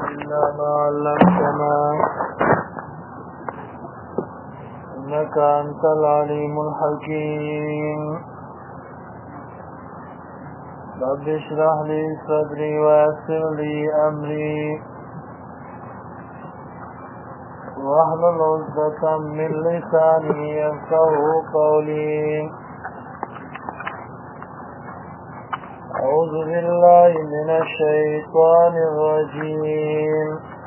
إلا ما علمتنا إنك أنت العليم الحكيم رب اشرح لي صدري ويسر لي أمري واحلل عقدة من لساني يفقهوا قولي أعوذ بالله من الشيطان الرجيم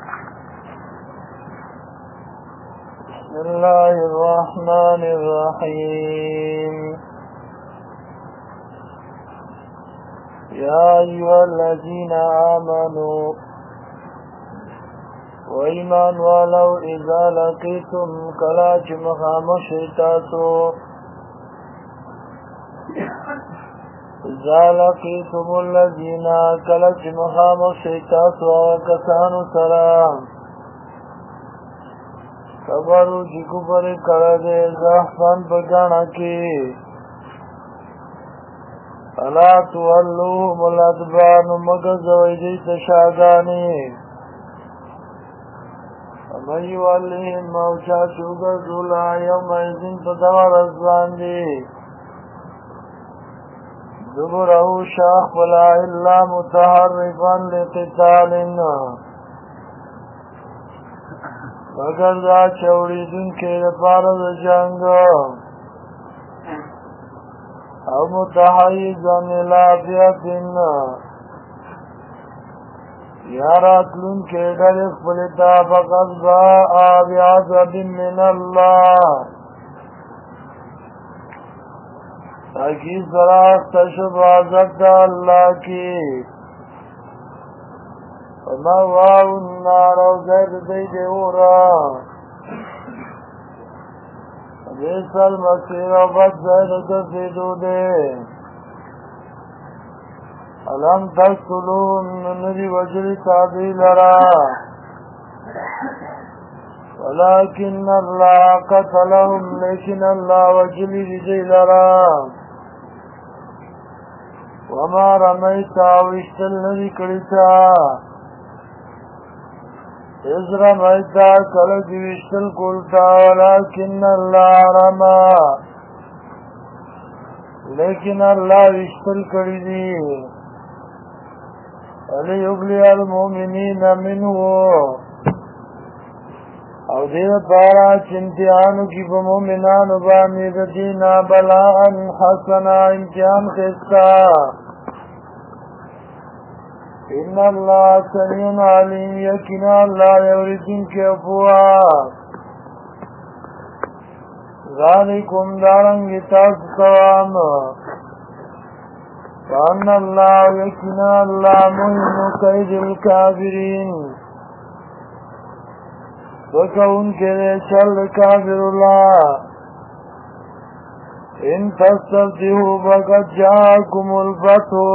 بسم الله الرحمن الرحيم يا أيها الذين آمنوا وإيمان ولو إذا لقيتم كلاج مخامشتاتو إذا لقيتم الذين كلاج مخامشتاتو وكسانو سلام خبرو جکو پر کرده زحفان بگانا کی الا تولوهم الادبان مگزوی دیت شاگانی ومن يولهم موجا شوگر دولا یوم ایزن پدور ازوان دی دبرهو شاخ فلا الا متحرفا لقتال مگر دا چوڑیدن کے پارد جنگ او متحیزا الافیت یاراتلن کے در اخبرتا فقد باء بعذاب من اللہ تاکی سراخ تشب عذاب دا اللہ کی ومواو النار او زید دید اورا بیس المسیر و بد زید دفیدو دے علم تقتلون ندی وجری تابی لرا ولكن اللہ قتلهم لیکن اللہ وجلی دی لرا وما رمیتا وشتل ندی کڑتا از رمیتا کلک وشتل کلتا ولكن اللہ رما لیکن اللہ وشتل کڑی دی لیبلی المومنین منہو او دید پارا چمتحانو کی بمومنانو بامید دینا بلاءن حسنا امتحان خستا ان اللہ سمیع علیم یقینا اللہ یوریدن کے افوا ذالکم دارنگ تاس قوام وان اللہ یقینا اللہ مہین قید الکافرین وکون کے لئے چل کافر اللہ ان تستفتحو فقد جاءکم الفتح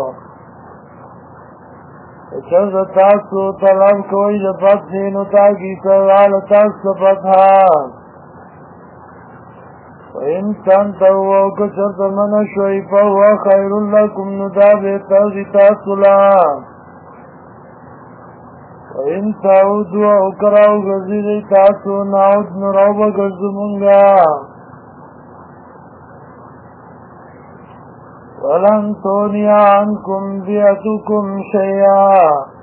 چرد تاسو طلب کوئی فتحینو تاکی سوال تاسو فتحا وَإِن تَنْتَهُوا وَكَشَرْتَ مَنَ شُوِي فَهُوَ خَيْرٌ لَكُمْ نُدَابِ تَوْزِ تَاسُلَا وَإِن تَعُودُوا وَكَرَوْ غَزِيرِ تَاسُ نَعُدْ نُرَوْبَ غَزُمُنْغَا وَلَنْ تُغْنِيَ عَنْكُمْ فِئَتُكُمْ شَيْئًا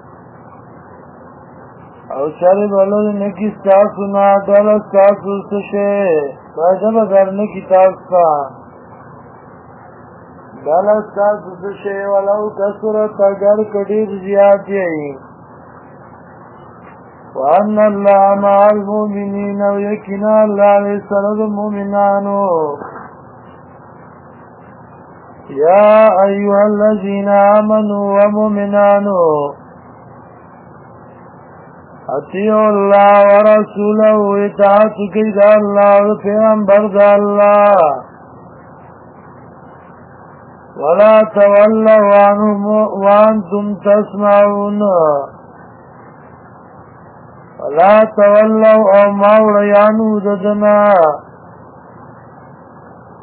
او چاری بلد نکی ستاسو نادل ستاسو سشے باجب در نکی تاستا دل ستاسو سشے ولو کسرت اگر کدیر زیاد یئی وان اللہ مع المؤمنین و یکنا اللہ لسرد مومنانو یا ایوہ الذین آمنوا و مومنانو اطیعوا اللہ ورسولہ اطاعت کی دا اللہ و پیغمبر دا اللہ ولا تولوا عنهم وانتم تسمعون ولا تولوا او ماوریانو ددنا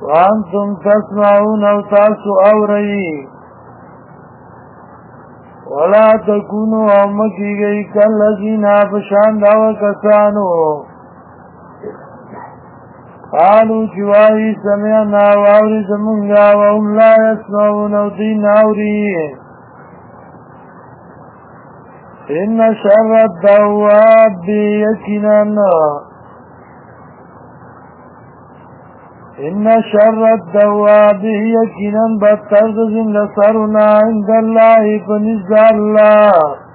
وانتم تسمعون او تاسو اوری ولا تکونو امکی گئی کالذین پشان داو کسانو قالو چوائی سمعنا واوری زمونگا وهم لا یسمعون او دی ناوری ان شر الدواب یقینا ان شر الدواب یقینا بدتر زند سرنا عند الله فنزد الله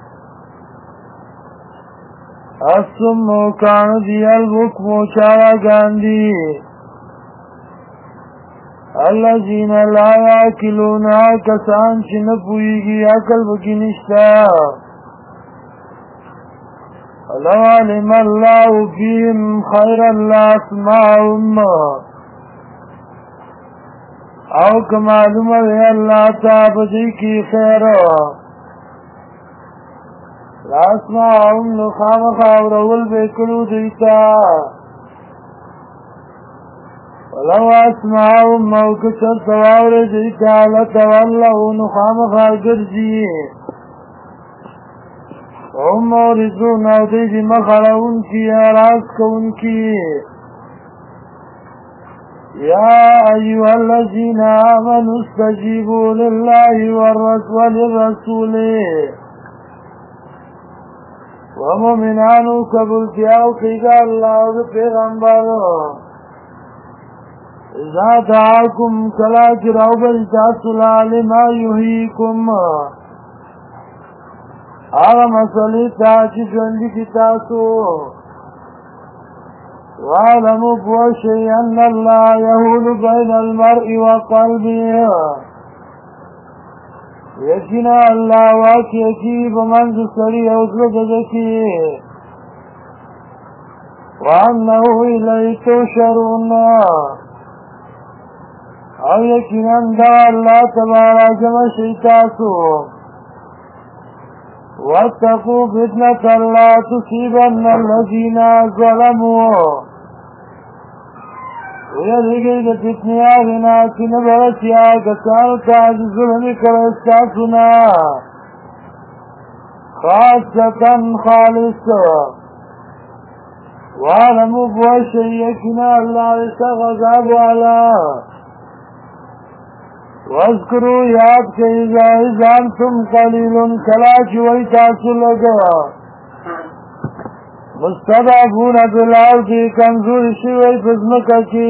السمو کان دی البکمو چاوا گاندی الذین لا یاکلون کسان چی نپویگی عقل بکی نشتا لو علم اللہ فیهم خیرا لا اسمعهم او کمالوم ہے اللہ تابدی کی خیر لاسمعهم نخام خاورول بیکلو دیتا ولو اسمعهم موکسر تواور دیتا لتولو نخام خاگر جی هم موردون او دیدی مخلون کی اراز کون کی یا ایوہ الذین آمنوا استجیبوا للہ والرسول ومؤمنانو قبول کیاو کیگا اللہ و پیغمبرو اذا دعاکم کلا جراو بلتاسلا لما یحییکم آغا مسئلی تاچی جوندی کی تاسو وعلموا بوشی ان اللہ یحول بین المرء وقلبه یقینا اللہ واقع کی بمنز سری اوزر دکی وانہو الی تحشرون او یقینا دا اللہ تبارا جمع شیطاسو واتقوا فتنة لا تصيبن الذين ظلموا ویدگی دا فتنی آغنا کن برسی آگسانو تاج ظلمی کرستاسونا خاصتا خالص وعلمو بوشیکنا اللہ استغذاب علا واذکروا یاد کے اذا انتم قلیل کلاچ ویتاسو لگا مستضعفون فی الارض کمزور شوی پزمکا کی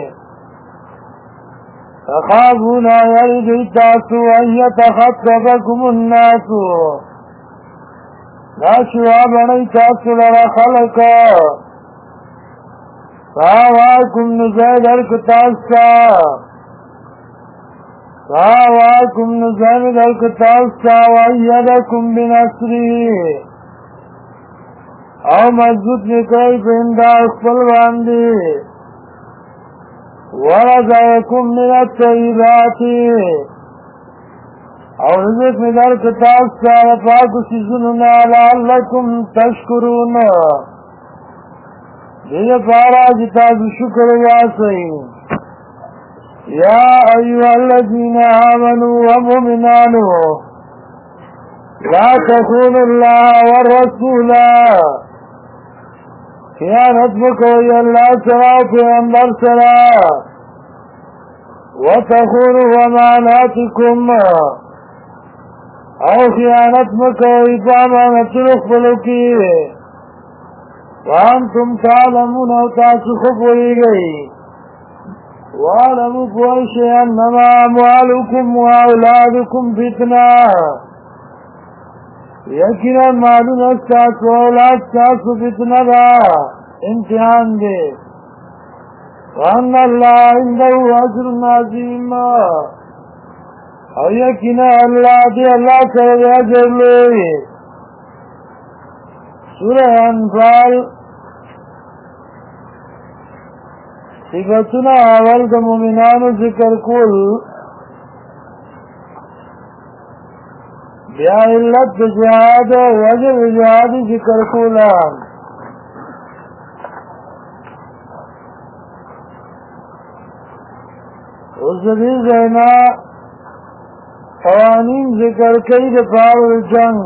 تخافون یرد تاسو ان یتخطفکم الناس ناشوا بنی تاسو لرا خلقا فاواکم نزید ارکتاستا فاواکم نزید ارکتاستا وایدکم بنصری او مضبوط نکوئی پہندہ اخفل باندی ورزائکم من الطیبات او رزق مدر کتاب سارا پاکو سیزننا لعلکم تشکرون دیگه پارا جتاب شکر یاسی یا ایوہ الذین آمنوا ومؤمنانو لا تخونوا اللہ والرسول خیانت بکوئی اللہ سرا پیغمبر سرا وتخونوا اماناتکم او خیانت بکوئی پامانت رخبلو کی وانتم تعلمون او تاسو خبوئی گئی وعلموا بوشی انما اموالکم واولادکم فتنہ یقینا معلوم استاسو اولاد تاسو فتنہ دا امتحان دے وان اللہ عنده اجر عظیم او یقینا اللہ دی اللہ سر اجر لے سورہ انفال صفتنا اول دا مومنانو ذکر کل بیا علت جہاد وجب جہاد ذکر کولا اس دی زینا قوانین ذکر کئی د پاره جنگ.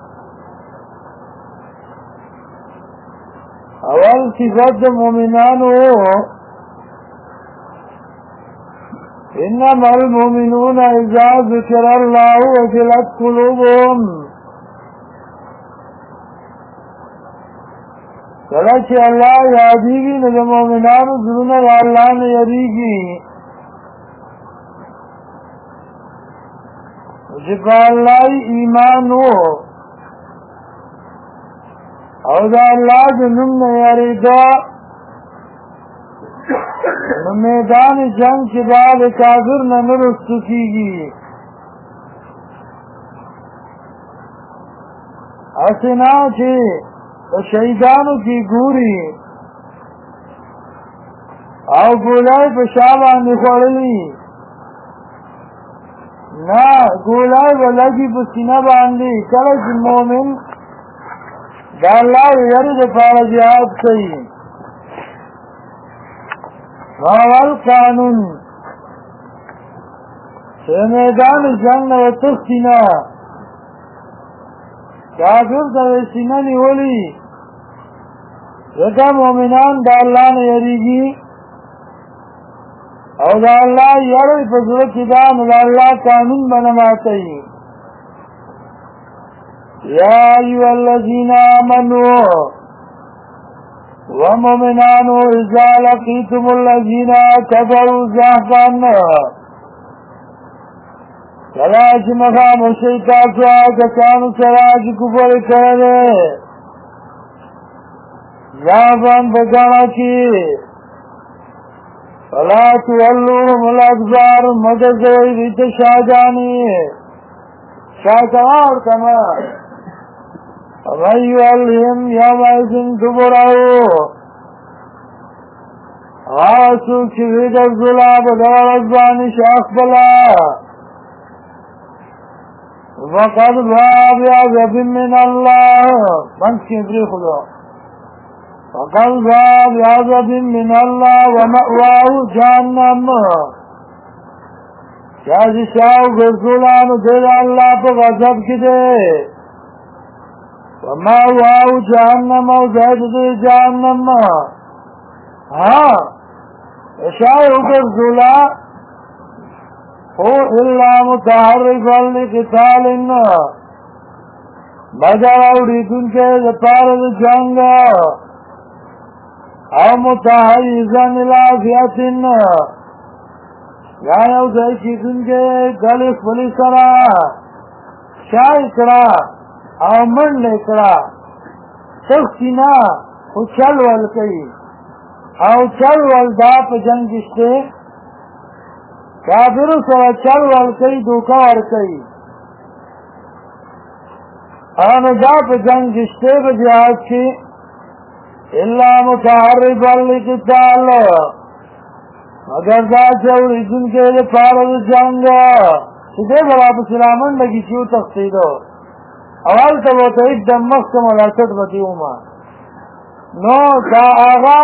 اول صفت د مومنانو انما المؤمنون اذا ذکر الله وجلت قلوبهم. کله چې الله یادېږي نو د مؤمنانو زړونه د الله نه یریږي. چې په الله ایمان وو او د الله د نوم نه یریدا نو میدان جنگ چې به د کافر نه نه رسو کېږي. هسې نه چې په شهیدانو کې ګوري او ګولای په شا باندې خوړلي نه ګولای به لګي په سینه باندې. کله چې مؤمن د الله د یرې دپاره جهاد کوي اول قانون چې میدان جنگ نه وتښتي نه کافر ته یې سینه نیولي ځکه مؤمنان د الله نه یریږي او د الله یره په زړه کې ده نو د الله قانون به نه ماتوي. یا ایها الذین آمنوا ومؤمنانو اذا لقیتم الذین کفروا زحفا کله چې مخامخ شئ تاسو هغه کسانو سره چې کفر کړی دی زحفا په ګڼه کې فلا تولوهم الادبار مگر کوئ دوی ته شاګانې شاګان ورته ومن یولهم یومئذ دبره هغه څوک چې وګرځوله په دغه ورځ باندې شا خپله فقد باء بغضب من الله منځ کې پرېښودو فقد باء بغضب من الله ومأواه جهنم. چا چې شا وګرځوله نو دی د الله په غضب کې دی ومأواه جهنم او ځای د دوی جهنم. شا وګرځوله خو الا متحرفا لقتال مگر اورېدونکی د پاره د جنګ او متحیزا الی فئة یا یو ځای کېدونکی ډلې خپلې سره شا یې کړه او منډه یې کړه تښتي نه خو چل ول کوي او چل ول دا په جنګ کې شته کافرو سره چل ول کوي دوکه ورکوي او نو دا په جنګ کې شته په جهاد کې الا متحرفا لقتال مگر دا چې اورېدونکی د پاره د جنګ چې دی به راپسې رامنډه کي چې وتښتېدو اول ته به ورته एकदम مخکې ملاتړ به دې ومه نو دا هغه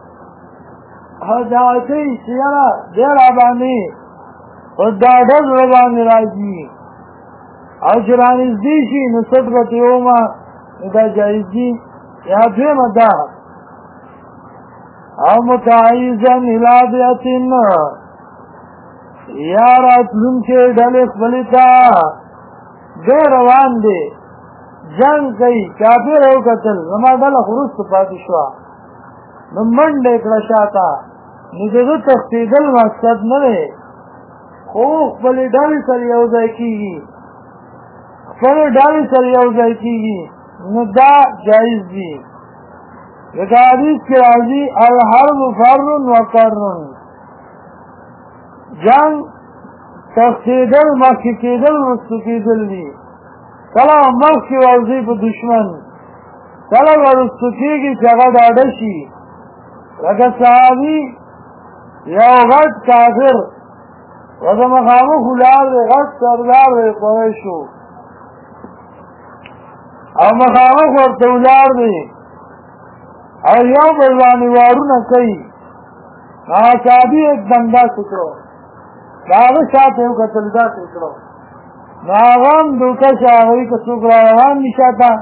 دا کوي چې یاره دی راباندې په ډاډه زړه باندې راځي او چې رانږدې شي نو څټ به ترې ومه نو دا جایز دي. یا دویمه ده او متعیزا الی فئة یا راتلونکې ډلې خپلې ته دی روان دی جنګ کوي کافر یې وکتل زما ډله خو وروسته پاتې شوه نو منډه یې کړه شاته نو د ده تښتېدل مقصد نه دی خو خپلې ډلې سره یو ځای کېږي خپلې ډلې سره یو ځای کېږي نو دا جایز دي. لکه حدیث کې راځي الحرب فر وقر جنګ تښتېدل مخکې کېدل وروسته کېدل دي. کله مخکې ورځي په دشمن کله به وروسته کېږي چې هغه ډاډه شي. لکه صحابي یو غټ کافر ورته مخامخ ولاړ دی غټ سردار دی قریشو او مخامخ ورته ولاړ دی او یو بل باندې وارونه کوي هغه صحابي एकदम داسې کړو د هغه شاته یې وکتل داسې کړو ناغم دوکش آغوی که سوک را روان نشاتا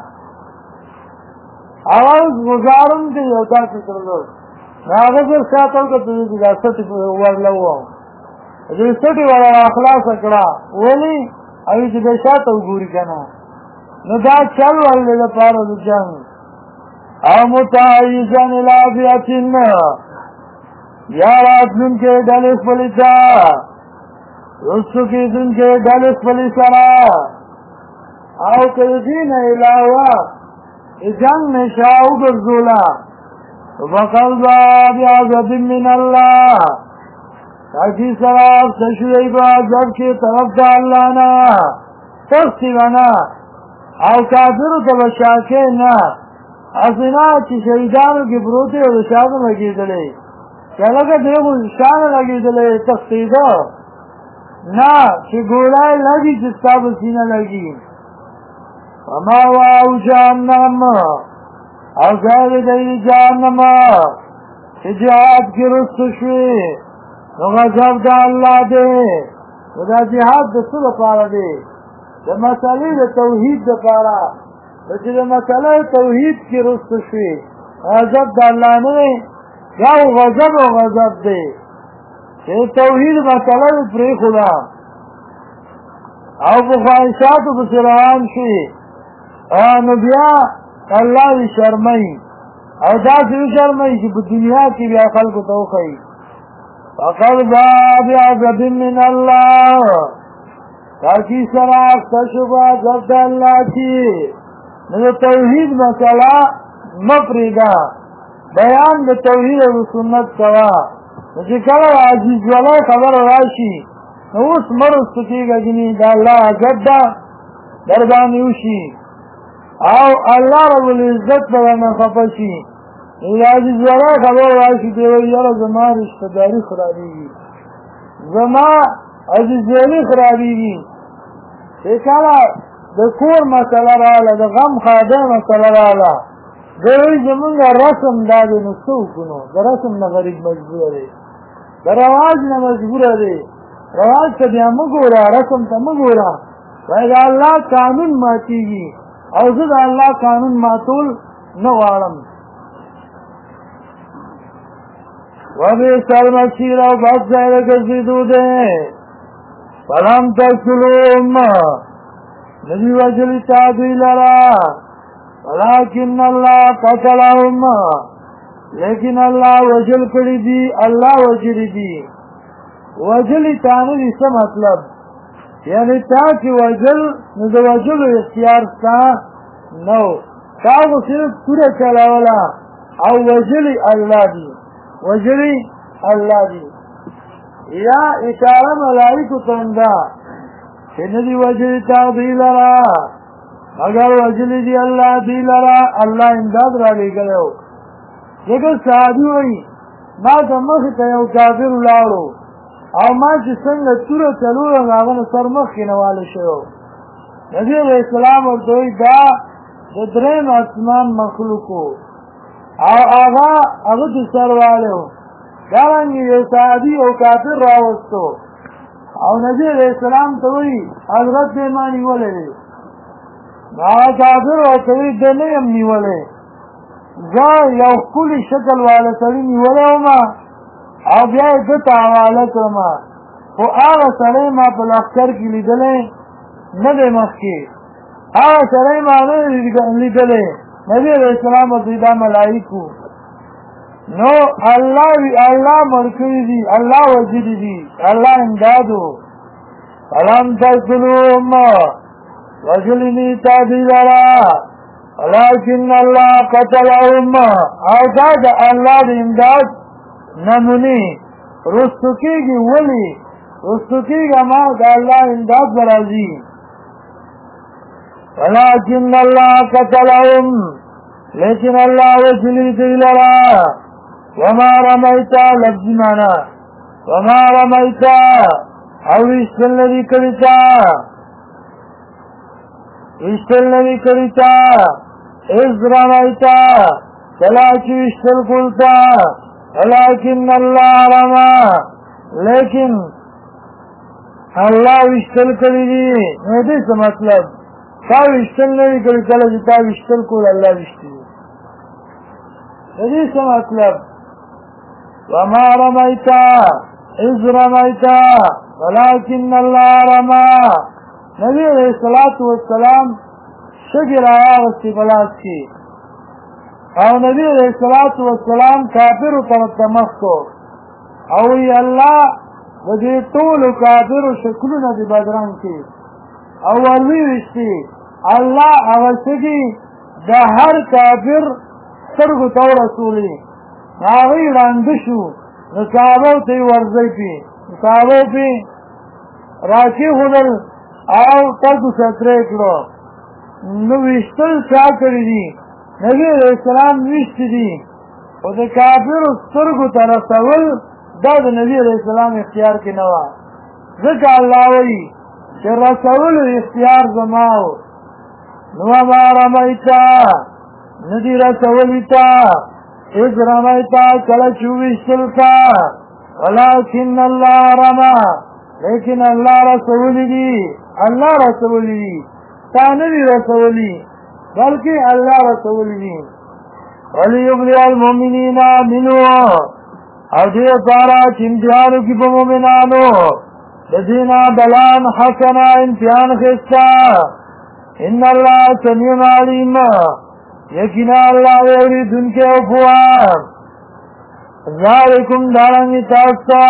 آغاز گزارم دی یوتا سکردو ناغذر ساتو که تجھے دا سٹی ورلو دی سٹی ورل اخلاص اکڑا ولی اوی چی بشاتو گوری کنا نو دا چل ورلی دا پارو دا جنگ او متعیزن الافیتن یا راتن کے ڈلس پلیتا رسو کی دن کے ڈلس پلی سرا او کدین علاوہ جنگ میں شاہو گرزولا وقل باب عذاب من اللہ تاکی سراف تشوی با عذاب کی طرف دا اللہ نا تختی بنا او کافر تبشاکے نا اسنا چی شہیدانو کی بروتے و شاہد لگی دلے کیا لگا دیکھو شاہد لگی دلے تختی دو نا چی گولائے لگی جستا بسینہ لگی وما واو جہنم او زید دی جہنم چی جہاد کی رست شوی نو غضب دا اللہ دے دا جہاد دا سر پارا دے دا مسئلے دا توحید دا پارا چی دا مسئلہ توحید کی رست شوی غضب دا اللہ نے یا غضب و غضب دے چی توحید مسئلہ پری خدا او بخواہشات و بسرعان شوی نو بیا اللہ بھی شرمائی او دا سی شرمائی چی پا دنیا کی بیا خلق توخی فقد باب عذاب من اللہ تاکی سراخ تشبہ عذاب اللہ کی نو توحید مسئلہ مپریدا بیان دا توحید و سنت کوا چی کلا عزیز والا خبر راشی نو اس مرس سکی گا جنی دا اللہ عذاب دا دربانیوشی او اللہ رب العزت بغانا خفشی عزیز والا خبر راشی دیوئی یارا زمان رشتداری خرابی گی زمان عزیز والی خرابی گی ایکالا دا کور مسئلہ رالا دا غم خاده مسئلہ رالا دیوئی زمانگا رسم داده نسو کنو دا رسم نا غریب مجبور دے دا رواج نا مجبور دے رواج تا بیا مگورا رسم تا مگورا ویدہ اللہ قانون ماتی گی او زد اللہ قانون ماتول نوارم وَبِئْسَ الْمَصِيرُ او بس زائر گزیدو دے فَلَمْ تَقْتُلُوهُمْ نبی وجلی تادوی لرا وَلَكِنَّ اللَّهَ قَتَلَهُمْ لیکن اللہ وجل کری دی اللہ وجلی دی وجلی تانوی سے مطلب یعنی تاکی وجل نزو وجل اختیار ستا نو تاکو صرف پورا چلاولا او وجلی اللہ دی وجلی اللہ دی یا اشارہ ملائکو تندا کہ ندی وجلی تاغدی لرا اگر وجلی دی اللہ دی لرا اللہ امداد را لے گئے ہو لیکن صحابی ہوئی ما تمخت یو کافر لاړو او ما چې څنګه توره چلوړم هغه سر مخکې نواله شو نبی علیہ السلام ورته وایي دا د درېیم اسمان مخلوقو او هغه چې سر واله و دارنګې یو صحابي او کافر راوستو او نبی علیہ السلام ته وایي حضرت دې ما نیولی دی هغه کافر ورته وایي ده نه یم نیولی زه یو ښکلي شکل والا سړي نیولی ومه او بیا یې ده ته حواله کړمه خو هغه سړی ما په لښکر کې لیدلی نه دی مخکې هغه سړی ما نه لیدلی نبي علیہ السلام ورته دا ملایکو نو الله مړ کړي دي الله وجلي دي الله امدادو فلم تقتلوهم وجلني تادي لرا ولكن الله قتلهم او دا الله د امداد نمونی رستو کیگی ولی رستو کیگا ما دا اللہ امداد برازی ولكن اللہ قتلهم لیکن اللہ وجلی دی لرا وما رمیتا لفظی مانا وما رمیتا او اشتل ندی کریتا از رمیتا چلاچو اشتل کلتا، ولكن اللہ رما، لیکن الله وشتل کړی دي. نو دې څه مطلب؟ تا وشتل نه وي کړی، کله چې تا وشتل کول الله وشتي. دې څه مطلب؟ وما رميت إذ رميت ولكن الله رمى. نبی علیہ الصلوۃ والسلام شګر راغستی بلاس کی، او نبی علیہ الصلوۃ والسلام کافرو ته مخ کو، او ی الله د دې ټول کافرو شکلونه دې بدرنګ کی، او وروی وشتي الله هغه شګي د هر کافر سترګو ته رسولي. هغه وړاندې شو، نو صحابه ته ورځي پی، صحابه پی راکی خودل او تاسو سترې کړو. نو وشتل چا کړی دي؟ نبی علیہ السلام وشت دي، او د کافرو سترګو ته رسول دا د نبی علیہ السلام اختیار کې نه و. ځکه الله وایي چې رسول اختیار زماو. نو ما رمیتا ندی رسولی تا اذ رمیتا کله چې وشتل کا، ولكن الله رمى، لیکن الله رسولی دي، الله رسولی دي، تا نبی رسولی بلکې الله رسولی دي. وليبلي المؤمنین منه، او دې پارا چې امتحان وکړي په مؤمنانو د دینا بلان حسنا امتحان خستا. ان الله سمیع علیم، یقینا الله اوریدونکی او پوه. ذالکم دارنګ تاسو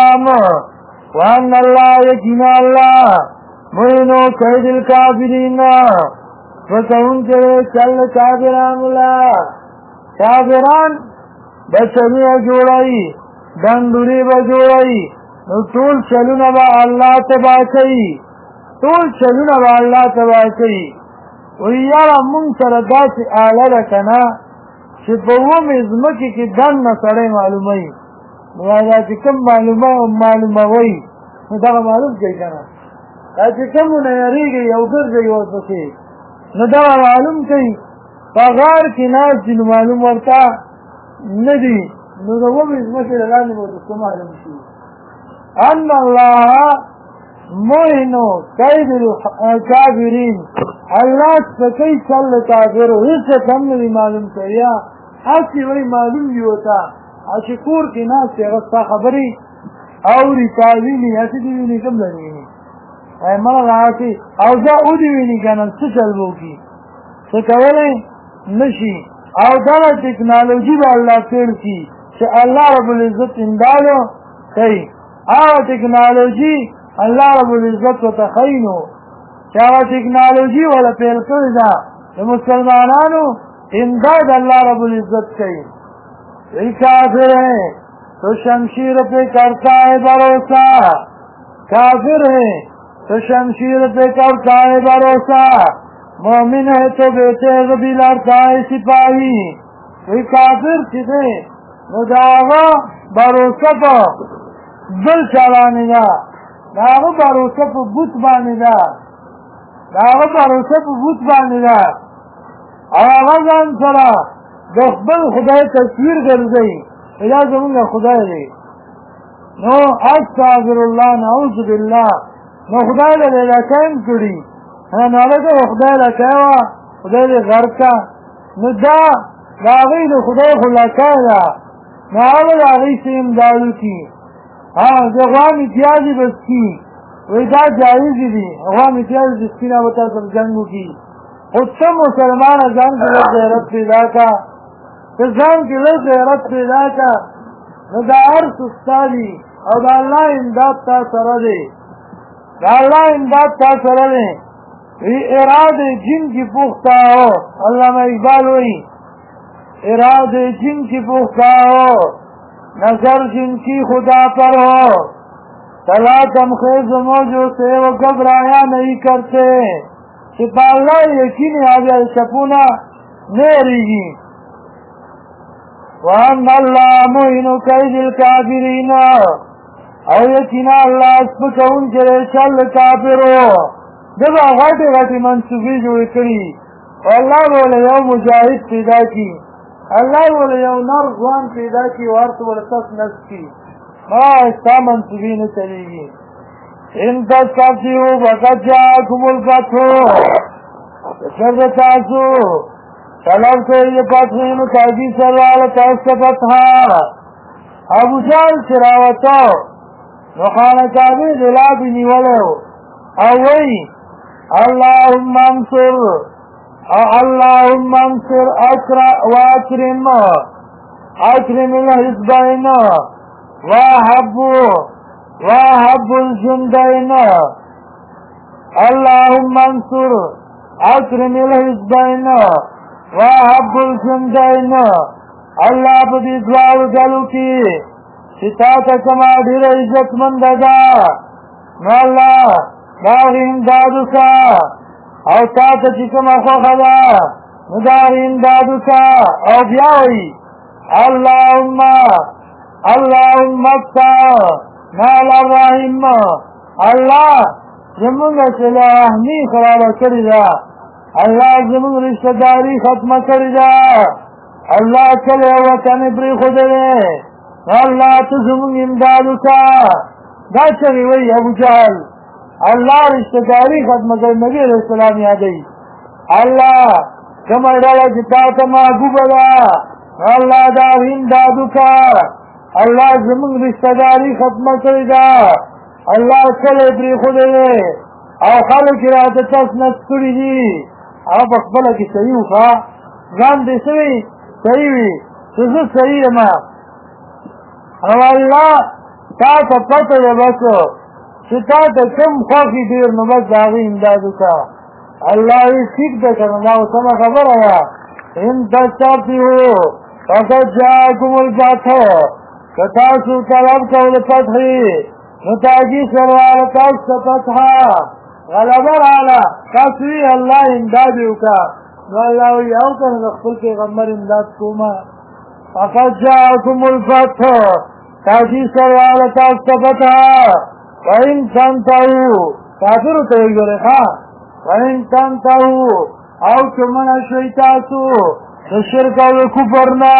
وان الله یقینا الله موینو کید الکافرین، وکون کې چل کافران الله. کافران بچنی جوړای، دندوري به جوړای، نو ټول چلونه به الله تبا کوي، ټول چلونه به الله تبا کوي. ویاره مونږ سره داسې آله ده که نه چې په اومې ځمکې کې دننه سړی معلوموي. نو دا چې کوم معلوموي نو دغه معلوم کوي که نه، دا چې کومونه یېرېږي یو ګرځوي ورپسې نو دغه معلوم کوي. په غار کې ناست دي نو معلوم ورته نه دي، نو د اومې ځمکې له لاندې به ورته څه معلوم شي. ان الله موینو کید الکافرین، الله سکی چل کافر هیڅ کم نه معلوم کوي. اسی وی معلوم دی وتا چې کور کې ناس هغه څه خبري اوري تعویلی هڅه دی نه کوم لري ای مړه راځي او دا او دی ویني کنه څه چلو کی څه کولای نشي. او دا ټیکنالوژي به الله تیر کی چې الله رب العزت اندالو کوي. او ټیکنالوژي الله رب العزت وتخینو چې هغه ټیکنالوژي ولا پیل کړی دا د مسلمانانو امداد اللہ رب العزت کئی. یہ کافر ہے تو شمشیر پہ کرتا ہے بھروسہ، کافر ہے تو شمشیر پہ کرتا ہے بھروسہ، مومن ہے تو بیٹے بھی لڑتا ہے سپاہی. کوئی کافر چیزے نداغا بھروسہ پا دل چلانے دا، داغا بھروسہ پا بوت بانے دا، داغا بھروسہ پا بوت بانے دا، آغازان سرا دخبل خدای تصویر گرزئی اجاز منگا خدای دی. نو استغفر اللہ نعوذ باللہ، نو خدای دی لکیم کری نالکا خدای لکیوا خدای دی غرکا نو دا داغی دی خدای خلکای دا ناول داغی سے امدادو کی. غوام اتیازی بس کی وی دا جائزی دی، غوام اتیازی بس کی نا بتا سب جنگو کی. خود سب مسلمان ازان کی لگ غیرت پیدا کا، ازان کی لگ غیرت پیدا کا، نو دا عرص استادی او دا اللہ امداد تا سردے، دا اللہ امداد تا سردے. اراد جن کی پختہ ہو، علامہ اقبال ہوئی اراد جن کی پختہ ہو، نظر جن کی خدا پر ہو، تلا تمخیز موجو سے وہ گھبرایا نہیں کرتے. سپا اللہ یقین آگیا شپونا نیریگی. وان اللہ موہن قید الکافرین، او یقین اللہ اسپکون کرے چل کافرو. دبا غاٹے غاٹے منصوبی جو اکڑی اللہ بولے یو مجاہد پیدا کی، اللہ بولے یو نر غوان پیدا کی، وارت بولے تس نس کی. استا منصوبی نہ چلے گی. ان تستفتحوا فقد جاءكم الفتح فرد تاسو طلب کوئی فتح نو تاگی سروال تاست فتح ابو جال چراوتو نو خانکابی غلابی نیولو او وی اللهم انصر واکرم الحزبین وحب الجندین اللهم انصر اکرم الحزبین وحب الجندین اللہ پدی دوار گلو کی چتا کما دیر عزت مند دا نو اللہ داغی امدادو کا او تاتا چکم اخوخا دا نو داغی امدادو کا او بیاوی اللہم اکتا نال الرحیم اللہ زمونگا چلا احمی خرابہ کری دا اللہ زمونگ رشتہ داری ختم کری دا اللہ چلے وطن بری خود دے اللہ تو زمونگ امدادو کا دا چلی وی ابو جہل اللہ رشتہ داری ختم کر نبی علیہ السلام یادی اللہ کمر ڈالا جتا تما گوبلا اللہ دا امدادو کا اللہ زمونگ رشتہ داری ختم کری دا اللہ چلے بری خود دے او خالق رات تسنس کری دی آپ اقبلہ کی صحیح خوا زان دے سوی صحیح وی سزد صحیح اما او اللہ تا تا پتہ دے بسو چتا تا کم خواقی دیر نبت داغی امدادو کا اللہ وی سیکھ دے کرنا سما خبر آیا ان تستافتی ہو فقط جاکم الفتح کتاسو طلب کول فتحی نتاجی سروال تاست فتحا غلبر آلا کاسوی اللہ امدادیو کا نو اللہ وی اوکر نخفل کے غمر امداد کوما فقط جاکم الفتح تاجی سروال تاست فتحا وَإِن تَنْتَهُوا کافرو تیل گرے خواہ وَإِن تَنْتَهُوا او چمن شویتاسو شرک و کفرنا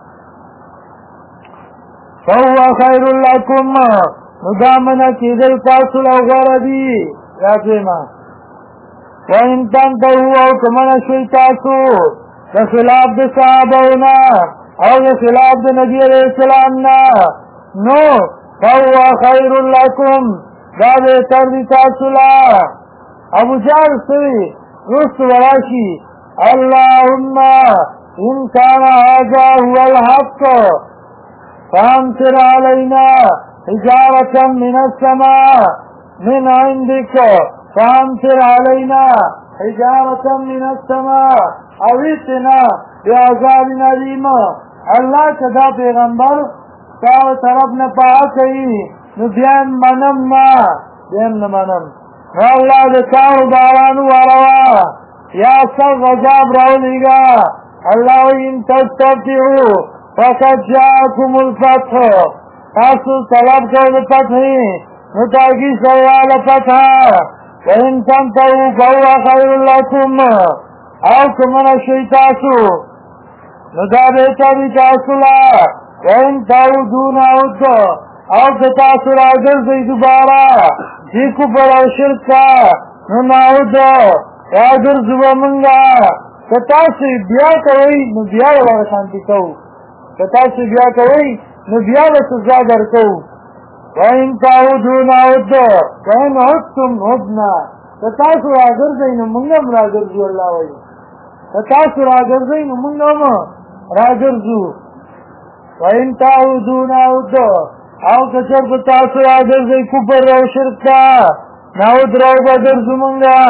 فَهُوَ خَيْرٌ لَكُمْ ندامنا کی دل تاسو لغردی یادیما وَإِن تَنْتَهُوا او چمن شویتاسو دخلاف د صحابونا او دخلاف د نبی علیہ السلامنا نو فَهُوَ خَيْرٌ لَكُمْ دا بہتر دی تاسولا ابو جال سوی رست وراشی اللہم ان کان هذا هو الحق فامطر علینا حجارة من السماء من عندك فامطر علینا حجارة من السماء اویتنا بعذاب علیم اللہ کدا پیغمبر تاو طرف نه پاکی نو بیان منم نا بیان نمانم نو اللہ دے تاو بارانو واروا یا سب غجاب راولیگا اللہ ان تستفتحو فقد جاکم الفتح تاسو طلب کول فتحی نو تاگی سوال فتح وَإِن تَنْتَهُوا فَهُوَ خَيْرٌ لَكُمْ او کمن شیطاسو نو دا بیتا بی تاسولا وَإِن تَعُودُوا نَعُدُّ او کتاسو راگر زی دوبارا جی کفر او شرک کا نو نعود راگر زبا منگا کتاسو بیا کوئی نو بیا والا شانتی کو کتاسو بیا کوئی نو بیا سزا در کو وَإِن تَعُودُوا نَعُدُّ وَإِنْ عُدْتُمْ عُدْنَا کتاسو راگر زی نو منگم راگر زو اللہ وی کتاسو راگر زی نو منگم راگر زو وَإِن تَعُودُوا نَعُدُّ او کچر تاسو راگر زی کفر رو شرک کا نعود رو بدر زمنگا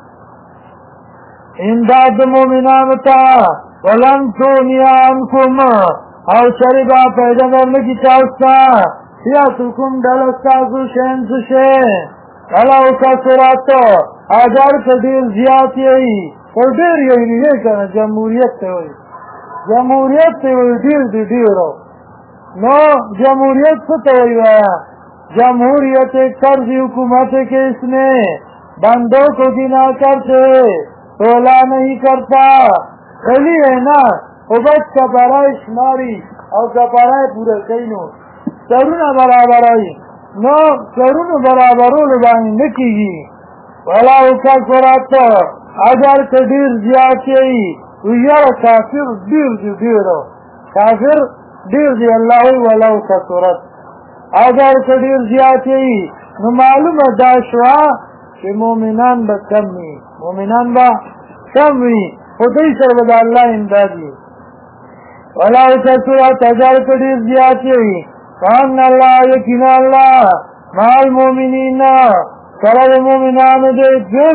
امداد مومنان تا ولن تونی عنکم او شربا پیدا درلکی تاستا سیاسکم دلستاسو شین سشے کلاو کسراتو اگر کدیر زیادی ای اور دیر یہی نہیں کنا جمہوریت تے ہوئی جمہوریت تے ہوئی دیر دی دیرو نو جمہوریت سے ہوئی ہے جمہوریت قرضی حکومت کے اس میں بندوں کو گنا کرتے تولا نہیں کرتا خلی ہے نا اوبت کپارا شماری اور کپارا پورا کئی نو سرونا برابر آئی نو سرونو برابرولو باندې نه کېږي. ولو کثرت اگر که ډېر زیات یې یاره کافر ډېر دي ډېر کافر ډېر دي الله وایي ولو کثرت اگر که ډېر زیات یې نو معلومه دا شوه چې مؤمنان به کم وي مؤمنان به کم وي خو دوی سره به د الله امداد وي. ولو کثرت اگر که ډېر زیات یې فان الله یقینا الله مع المؤمنین سره د مؤمنانو دی. دویم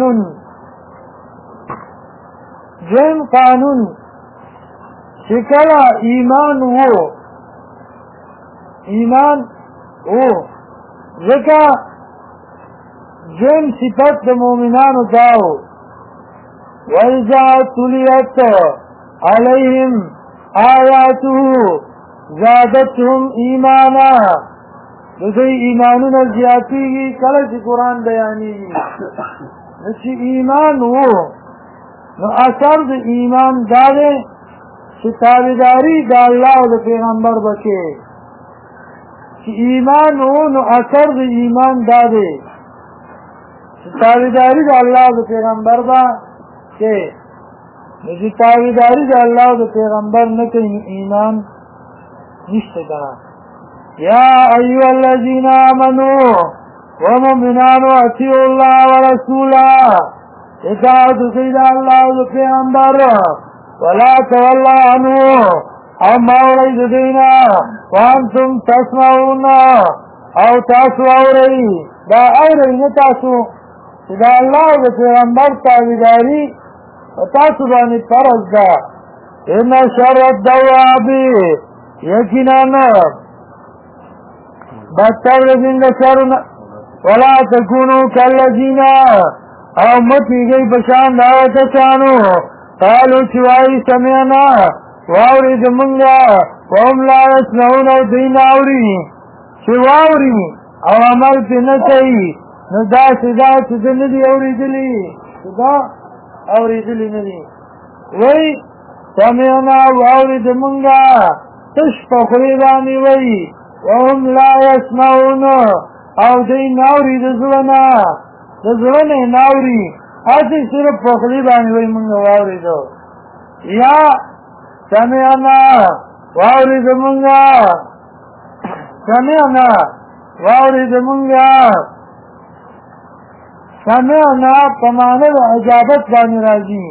قانون چې کله ایمان وو ځکه دویم صفت د مؤمنانو دا وو وَإِذَا تُلِيَتْ عَلَيْهِمْ آیَاتُهُ زادتهم ایمانا د دوی ایمانونه زیاتېږي کله چې قرآن بیانېږي. نو چې ایمان وو نو اثر د ایمان دا دی چې تابعداري د الله او د پیغمبر به کې. چې ایمان وو نو اثر د ایمان دا دی چې تابعداري د الله او د پیغمبر به کې. نو چې تابعداري د الله او د پیغمبر نه کوي ایمان نشته کنه. یا ایها الذین آمنوا ومؤمنان اطیعوا الله ورسوله اطاعت کوئ د الله او د پیغمبر ولا تولوا عنه او مه اوړئ د دوی نه وانتم تسمعون او تاسو اورئ دا اورئ نه تاسو چې د الله او د پیغمبر تابعداري په تاسو باندې فرض ده. ان شر الدواب یقینا بدتر دین د شرونه ولا تکونو کالذین او متیږئ په شان د هغه کسانو قالو چې وایي سمعنا واورېد مونږه وهم لا یسمعون او دوی نه اوري چې واوري او عمل پرې نه کوي نو داسې ده چې ده نه دي اورېدلي چې دا اورېدلي نه دي. وایي سمعنا واورېد مونږه تش په خولې باندې وایي وهم لا یسمعون او دوی نه اوري د زړه نه ناوري هسې صرف په خولې باندې وایي مونږ واورېدو. یا سمعنا واورېد مونږه سمعنا په معنی د اجابت باندې راځي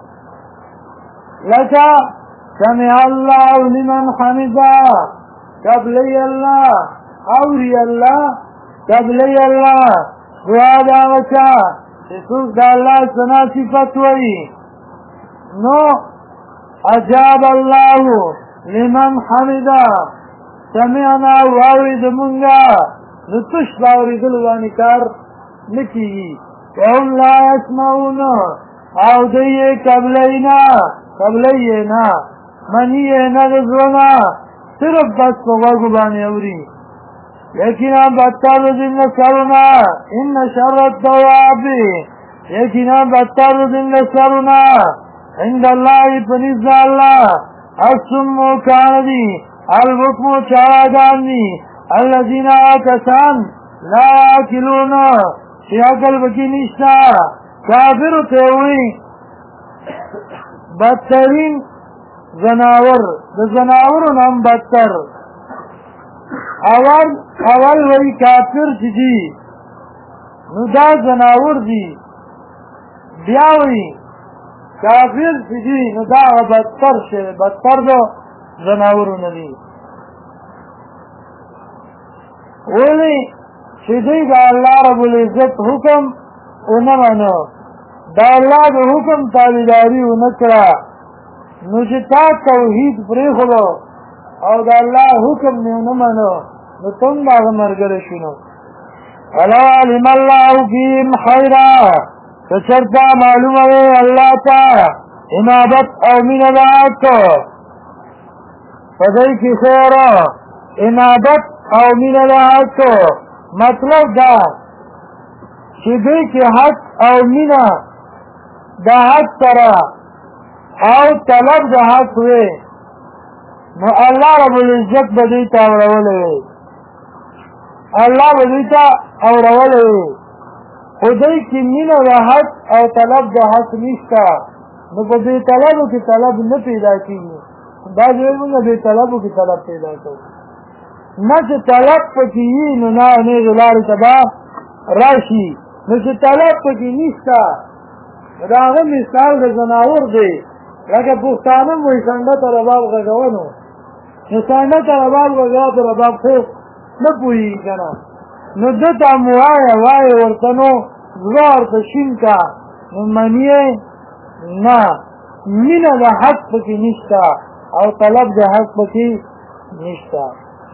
لکه سمع الله لمن حمده قبلی الله اوري الله قبلی الله دعا دا وچا چې څوک د الله ثنا صفت وایي نو اجاب الله لمن حمده سمعنا واورېد مونږه نو تش په اورېدلو باندې کار نه کېږي. وهم لا یسمعون او دوی یې قبلی یې نه مني یې نه د زړه نه صرف بس په غوږو باندې اوري. یقینا بدتر د دین له سرونه ان شر الدواب یقینا بدتر د دین له سرونه عند الله په نزد الله الصم کان دي البکم چاراګان دي الذین کسان لا یاکلون چې عقل پکې نشته. کافرو ته وایي بدترین زناور د زناورو نه هم بدتر. اول وایي کافر چې دي نو دا زناور دي بیا وایي کافر چې دي نو دا بدتر شوی بدتر د زناورو نه دي. ولې چې دوی د الله رب العزت حکم ونه منو د الله د حکم تابعداري ونه کړه نو چې تا توحید پرېښودو او د الله حکم مې ونه منو نو ته هم د هغه ملګری شو. نو ولو علم الله فیهم خیرا که چېرته معلومه وي الله ته انابت او مینه د حق په دوی کې خیر انابت او مینه د حق مطلب دا چې دوی کې حق او مینه د حق سره او طلب د حق وي نو الله رب العزت به دوی ته اړولی وي. الله بدیتا او روله خدای کی مینه د حق او طلب د حق نشتا نو په دې طلبو کې طلب نه پیدا کیږي دا دې موږ دې طلبو کې طلب پیدا کوو نه چې طلب پکې نو نه غلار تبا راشي نو چې طلب پکې نشتا دا هغه مثال د زناور دی لکه پښتانه وایي څنګه تر رباب غږونو نو څنګه تر رباب غږا تر رباب خو نه پوهېږي که نه نو ده ته مو وایه ورته نو زړه ورته شین کا نو منې نه مینه د حق پکې نشته او طلب د حق پکې نشته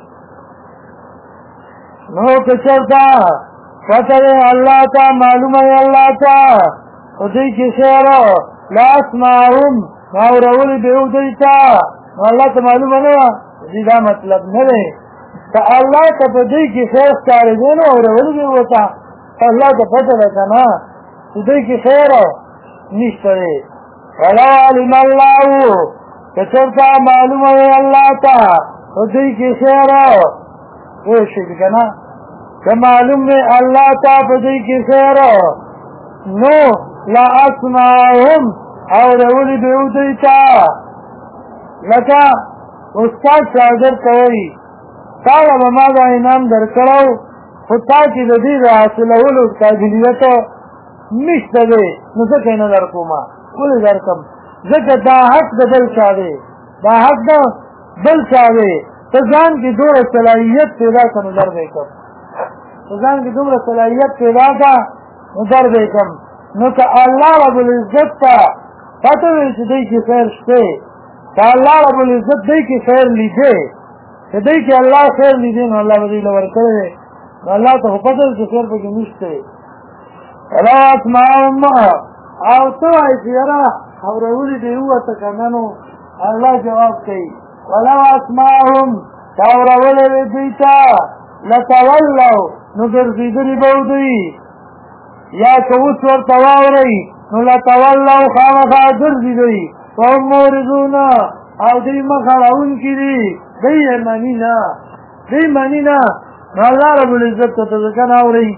نو که چېرته پته دی الله ته معلومه دی الله ته خو دوی کې خیر لا اسمعهم اورولې به یو دوی ته نو الله ته معلومه نه وه دا مطلب نه دی که الله ته په دوی کې خیر ښکارېدی نو اورولې به ورته الله ته پته ده که نه چې دوی کې خیر نشته دی ولو علم الله که چېرته معلومه دی الله ته په دوی کې خیر پوه شوې که نه که معلوم دی الله ته په دوی کې خیر نو لا اسمعهم اورولې به یو دوی ته لکه استاد شاګرد ته وایي تا به ما دا انعام درکړی خو تا چې د دې د حاصلولو قابلیت نشته دی نو ځکه یې نه درکومه ولې درکړم ځکه دا حق د بل چا دی دا حق د بل چا دی ته ځان کې دومره صلاحیت پیدا کړه نو در به یې کړم ته ځان کې دومره صلاحیت پیدا کړه نو در به یې کړم نو که الله رب العزت ته پته وي چې دی کې خیر شته که الله رب العزت دی کې خیر لیدې که دی کې الله خیر لیدې نو الله به دوی له ورکړی دی نو الله ته خو پته چې خیر پکې نشته ولا اسمعهم او ته وایې چې یاره اورولې دې ووته که نه نو الله جواب کوي ولا اسمعهم که اورولې وې دوی ته لتولوا نو ګرځېدلي به دوی یا که اوس ورته واورئ نو لتولوا خامخا ګرځي دوی وهم مورضون او دوی مخ اړونکي دي دوی یې مني نه دوی مني نه نو الله رب العزت ته ځکه نه اورئ